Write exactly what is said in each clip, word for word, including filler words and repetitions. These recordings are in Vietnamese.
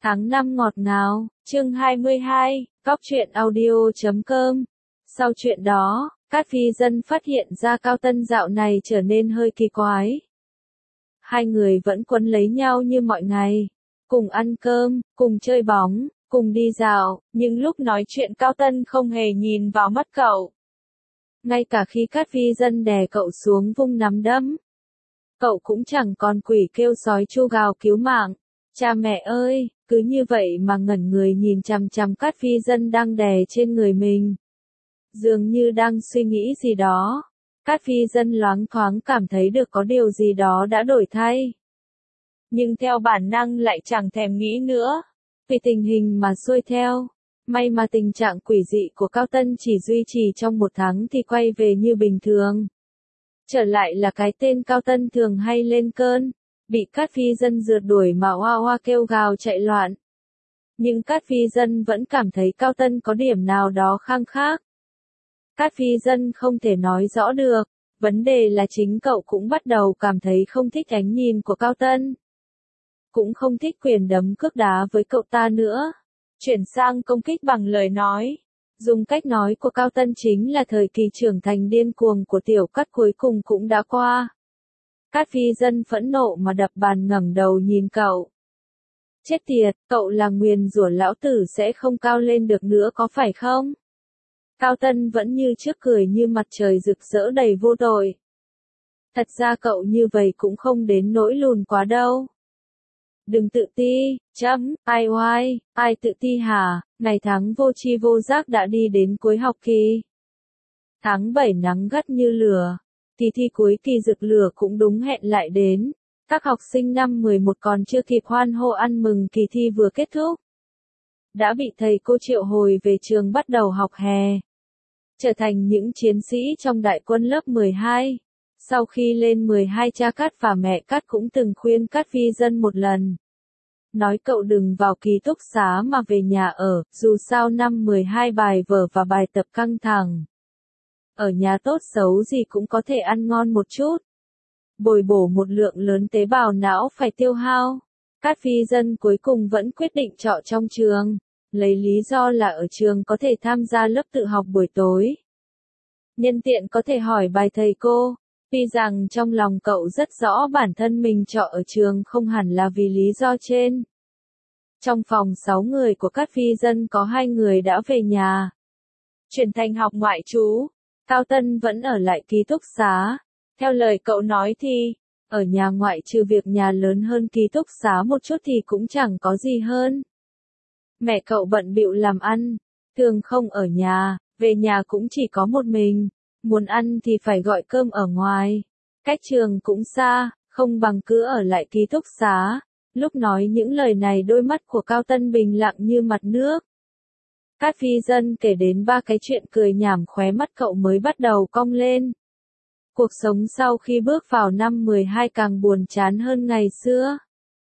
Tháng năm ngọt ngào, chương hai mươi hai, góc truyện audio chấm com. Sau chuyện đó, Cát Phi Dân phát hiện ra Cao Tân dạo này trở nên hơi kỳ quái. Hai người vẫn quấn lấy nhau như mọi ngày, cùng ăn cơm, cùng chơi bóng, cùng đi dạo, nhưng lúc nói chuyện Cao Tân không hề nhìn vào mắt cậu. Ngay cả khi Cát Phi Dân đè cậu xuống vung nắm đấm, cậu cũng chẳng còn quỷ kêu sói chu gào cứu mạng. Cha mẹ ơi, cứ như vậy mà ngẩn người nhìn chằm chằm Cát Phi Dân đang đè trên người mình. Dường như đang suy nghĩ gì đó. Cát Phi Dân loáng thoáng cảm thấy được có điều gì đó đã đổi thay. Nhưng theo bản năng lại chẳng thèm nghĩ nữa. Vì tình hình mà xuôi theo. May mà tình trạng quỷ dị của Cao Tân chỉ duy trì trong một tháng thì quay về như bình thường. Trở lại là cái tên Cao Tân thường hay lên cơn. Bị Cát Phi Dân rượt đuổi mà oa oa kêu gào chạy loạn. Nhưng Cát Phi Dân vẫn cảm thấy Cao Tân có điểm nào đó khang khác. Cát Phi Dân không thể nói rõ được, vấn đề là chính cậu cũng bắt đầu cảm thấy không thích ánh nhìn của Cao Tân. Cũng không thích quyền đấm cước đá với cậu ta nữa. Chuyển sang công kích bằng lời nói. Dùng cách nói của Cao Tân chính là thời kỳ trưởng thành điên cuồng của Tiểu Cát cuối cùng cũng đã qua. Cát Phi Dân phẫn nộ mà đập bàn ngẩng đầu nhìn cậu. Chết tiệt, cậu là nguyền rủa lão tử sẽ không cao lên được nữa có phải không? Cao Tân vẫn như trước cười như mặt trời rực rỡ đầy vô tội. Thật ra cậu như vậy cũng không đến nỗi lùn quá đâu. Đừng tự ti, chấm, ai oai, ai tự ti hả, ngày tháng vô tri vô giác đã đi đến cuối học kỳ. Tháng bảy nắng gắt như lửa. Kỳ thi cuối kỳ rực lửa cũng đúng hẹn lại đến. Các học sinh năm mười một còn chưa kịp hoan hô ăn mừng kỳ thi vừa kết thúc. Đã bị thầy cô triệu hồi về trường bắt đầu học hè. Trở thành những chiến sĩ trong đại quân lớp mười hai. Sau khi lên mười hai cha Cát và mẹ Cát cũng từng khuyên Cát Phi Dân một lần. Nói cậu đừng vào ký túc xá mà về nhà ở, dù sao năm mười hai bài vở và bài tập căng thẳng. Ở nhà tốt xấu gì cũng có thể ăn ngon một chút. Bồi bổ một lượng lớn tế bào não phải tiêu hao. Cát Phi Dân cuối cùng vẫn quyết định trọ trong trường. Lấy lý do là ở trường có thể tham gia lớp tự học buổi tối. Nhân tiện có thể hỏi bài thầy cô. Tuy rằng trong lòng cậu rất rõ bản thân mình trọ ở trường không hẳn là vì lý do trên. Trong phòng sáu người của Cát Phi Dân có hai người đã về nhà. Chuyển thành học ngoại trú. Cao Tân vẫn ở lại ký túc xá. Theo lời cậu nói thì, ở nhà ngoại trừ việc nhà lớn hơn ký túc xá một chút thì cũng chẳng có gì hơn. Mẹ cậu bận bịu làm ăn, thường không ở nhà, về nhà cũng chỉ có một mình, muốn ăn thì phải gọi cơm ở ngoài. Cách trường cũng xa, không bằng cứ ở lại ký túc xá. Lúc nói những lời này đôi mắt của Cao Tân bình lặng như mặt nước. Cát Phi Dân kể đến ba cái chuyện cười nhảm khóe mắt cậu mới bắt đầu cong lên. Cuộc sống sau khi bước vào năm mười hai càng buồn chán hơn ngày xưa.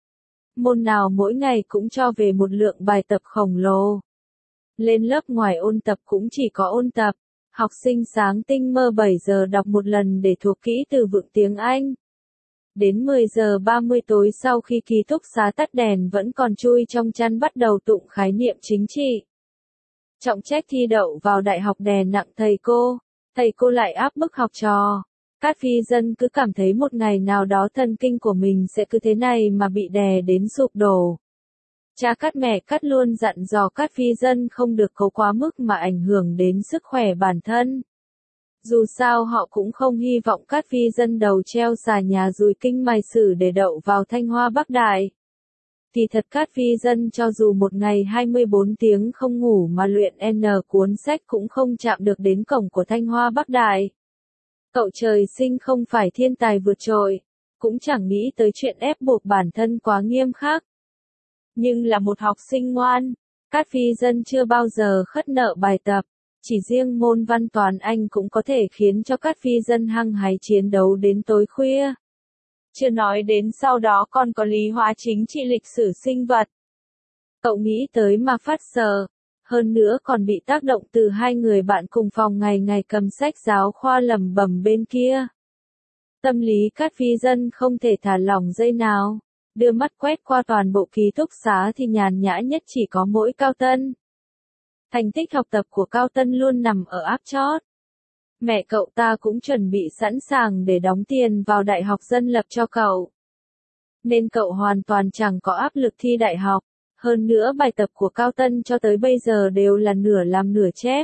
Môn nào mỗi ngày cũng cho về một lượng bài tập khổng lồ. Lên lớp ngoài ôn tập cũng chỉ có ôn tập. Học sinh sáng tinh mơ bảy giờ đọc một lần để thuộc kỹ từ vựng tiếng Anh. Đến mười giờ ba mươi tối sau khi ký túc xá tắt đèn vẫn còn chui trong chăn bắt đầu tụng khái niệm chính trị. Trọng trách thi đậu vào đại học đè nặng thầy cô, thầy cô lại áp bức học trò. Cát Phi Dân cứ cảm thấy một ngày nào đó thần kinh của mình sẽ cứ thế này mà bị đè đến sụp đổ. Cha Cát mẹ Cát luôn dặn dò Cát Phi Dân không được cố quá mức mà ảnh hưởng đến sức khỏe bản thân. Dù sao họ cũng không hy vọng Cát Phi Dân đầu treo xà nhà dùi kinh mài sử để đậu vào Thanh Hoa Bắc Đại. Thì thật Cát Phi Dân cho dù một ngày hai mươi bốn tiếng không ngủ mà luyện N cuốn sách cũng không chạm được đến cổng của Thanh Hoa Bắc Đại. Cậu trời sinh không phải thiên tài vượt trội, cũng chẳng nghĩ tới chuyện ép buộc bản thân quá nghiêm khắc. Nhưng là một học sinh ngoan, Cát Phi Dân chưa bao giờ khất nợ bài tập, chỉ riêng môn văn toán Anh cũng có thể khiến cho Cát Phi Dân hăng hái chiến đấu đến tối khuya. Chưa nói đến sau đó còn có lý hóa chính trị lịch sử sinh vật. Cậu nghĩ tới mà phát sợ, hơn nữa còn bị tác động từ hai người bạn cùng phòng ngày ngày cầm sách giáo khoa lẩm bẩm bên kia. Tâm lý Cát Phi Dân không thể thả lỏng giây nào. Đưa mắt quét qua toàn bộ ký túc xá thì nhàn nhã nhất chỉ có mỗi Cao Tân. Thành tích học tập của Cao Tân luôn nằm ở áp chót. Mẹ cậu ta cũng chuẩn bị sẵn sàng để đóng tiền vào đại học dân lập cho cậu. Nên cậu hoàn toàn chẳng có áp lực thi đại học. Hơn nữa bài tập của Cao Tân cho tới bây giờ đều là nửa làm nửa chép.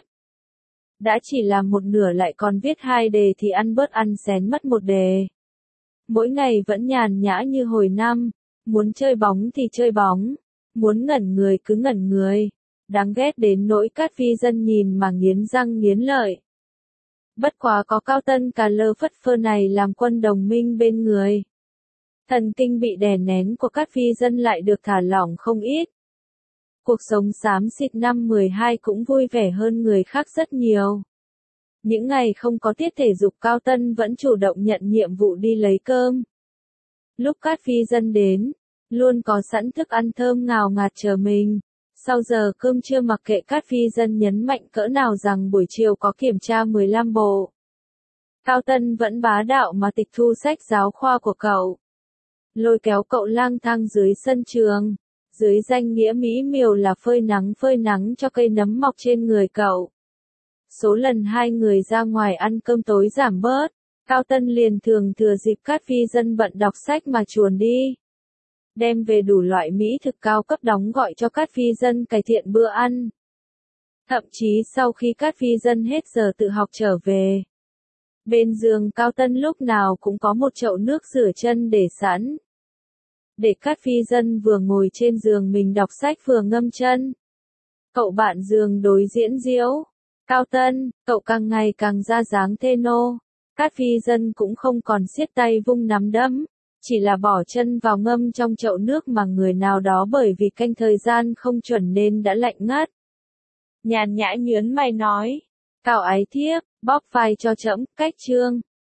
Đã chỉ làm một nửa lại còn viết hai đề thì ăn bớt ăn xén mất một đề. Mỗi ngày vẫn nhàn nhã như hồi năm, muốn chơi bóng thì chơi bóng, muốn ngẩn người cứ ngẩn người. Đáng ghét đến nỗi Cát Phi Dân nhìn mà nghiến răng nghiến lợi. Bất quá có Cao Tân cà lơ phất phơ này làm quân đồng minh bên người. Thần kinh bị đè nén của Cát Phi Dân lại được thả lỏng không ít. Cuộc sống xám xịt năm mười hai cũng vui vẻ hơn người khác rất nhiều. Những ngày không có tiết thể dục Cao Tân vẫn chủ động nhận nhiệm vụ đi lấy cơm. Lúc Cát Phi Dân đến, luôn có sẵn thức ăn thơm ngào ngạt chờ mình. Sau giờ cơm trưa mặc kệ Cát Phi Dân nhấn mạnh cỡ nào rằng buổi chiều có kiểm tra mười lăm bộ. Cao Tân vẫn bá đạo mà tịch thu sách giáo khoa của cậu. Lôi kéo cậu lang thang dưới sân trường. Dưới danh nghĩa mỹ miều là phơi nắng phơi nắng cho cây nấm mọc trên người cậu. Số lần hai người ra ngoài ăn cơm tối giảm bớt. Cao Tân liền thường thừa dịp Cát Phi Dân bận đọc sách mà chuồn đi. Đem về đủ loại mỹ thực cao cấp đóng gọi cho Cát Phi Dân cải thiện bữa ăn. Thậm chí sau khi Cát Phi Dân hết giờ tự học trở về, bên giường Cao Tân lúc nào cũng có một chậu nước rửa chân để sẵn. Để Cát Phi Dân vừa ngồi trên giường mình đọc sách vừa ngâm chân. Cậu bạn giường đối diễn diễu. Cao Tân, cậu càng ngày càng ra dáng thê nô. Cát Phi Dân cũng không còn siết tay vung nắm đấm. Chỉ là bỏ chân vào ngâm trong chậu nước mà người nào đó bởi vì canh thời gian không chuẩn nên đã lạnh ngắt. Nhàn nhã nhớn mày nói. Cao ái thiếp, bóp vai cho trẫm, cách chương.